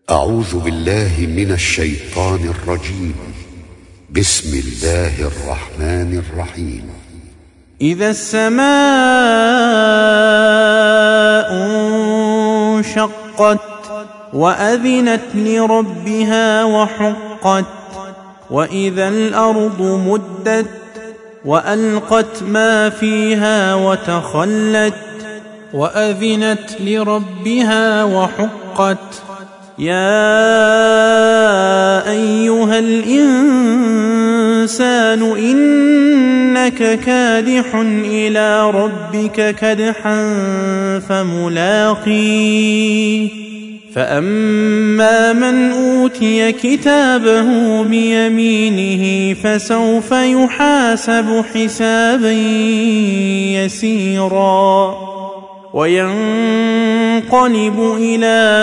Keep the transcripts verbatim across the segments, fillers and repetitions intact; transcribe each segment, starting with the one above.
أعوذ بالله من الشيطان الرجيم. بسم الله الرحمن الرحيم. إذا السماء انشقت وأذنت لربها وحقت وإذا الأرض مدت وألقت ما فيها وتخلت وأذنت لربها وحقت يا أيها الإنسان إنك كادح إلى ربك كدحا فملاقيه فأما من أوتي كتابه بيمينه فسوف يحاسب حسابا يسيرا وينقلب إلى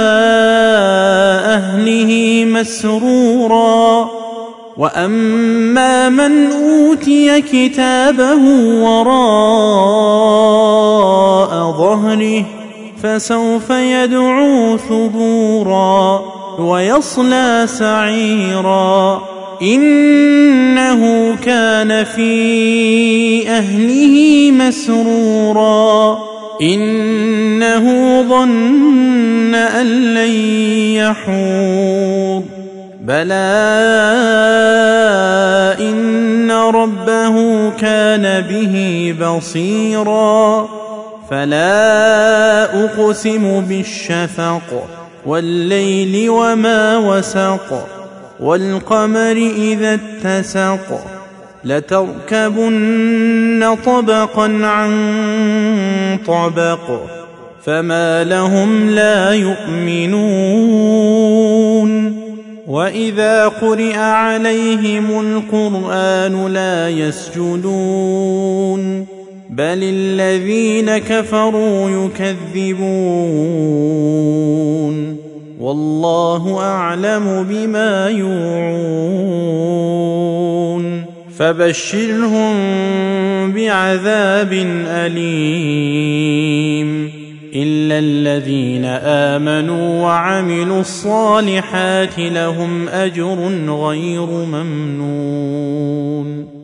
أهله مسرورا وأما من أوتي كتابه وراء ظهره فسوف يدعو ثبورا ويصلى سعيرا إنه كان في أهله مسرورا إنه ظن أن لن يحور بلى إن ربه كان به بصيرا فلا أقسم بالشفق والليل وما وسق والقمر إذا اتسق لتركبن طبقا عن طبق فما لهم لا يؤمنون وإذا قرئ عليهم القرآن لا يسجدون بل الذين كفروا يكذبون والله أعلم بما يوعون فبشرهم بعذاب أليم إلا الذين آمنوا وعملوا الصالحات لهم أجر غير ممنون.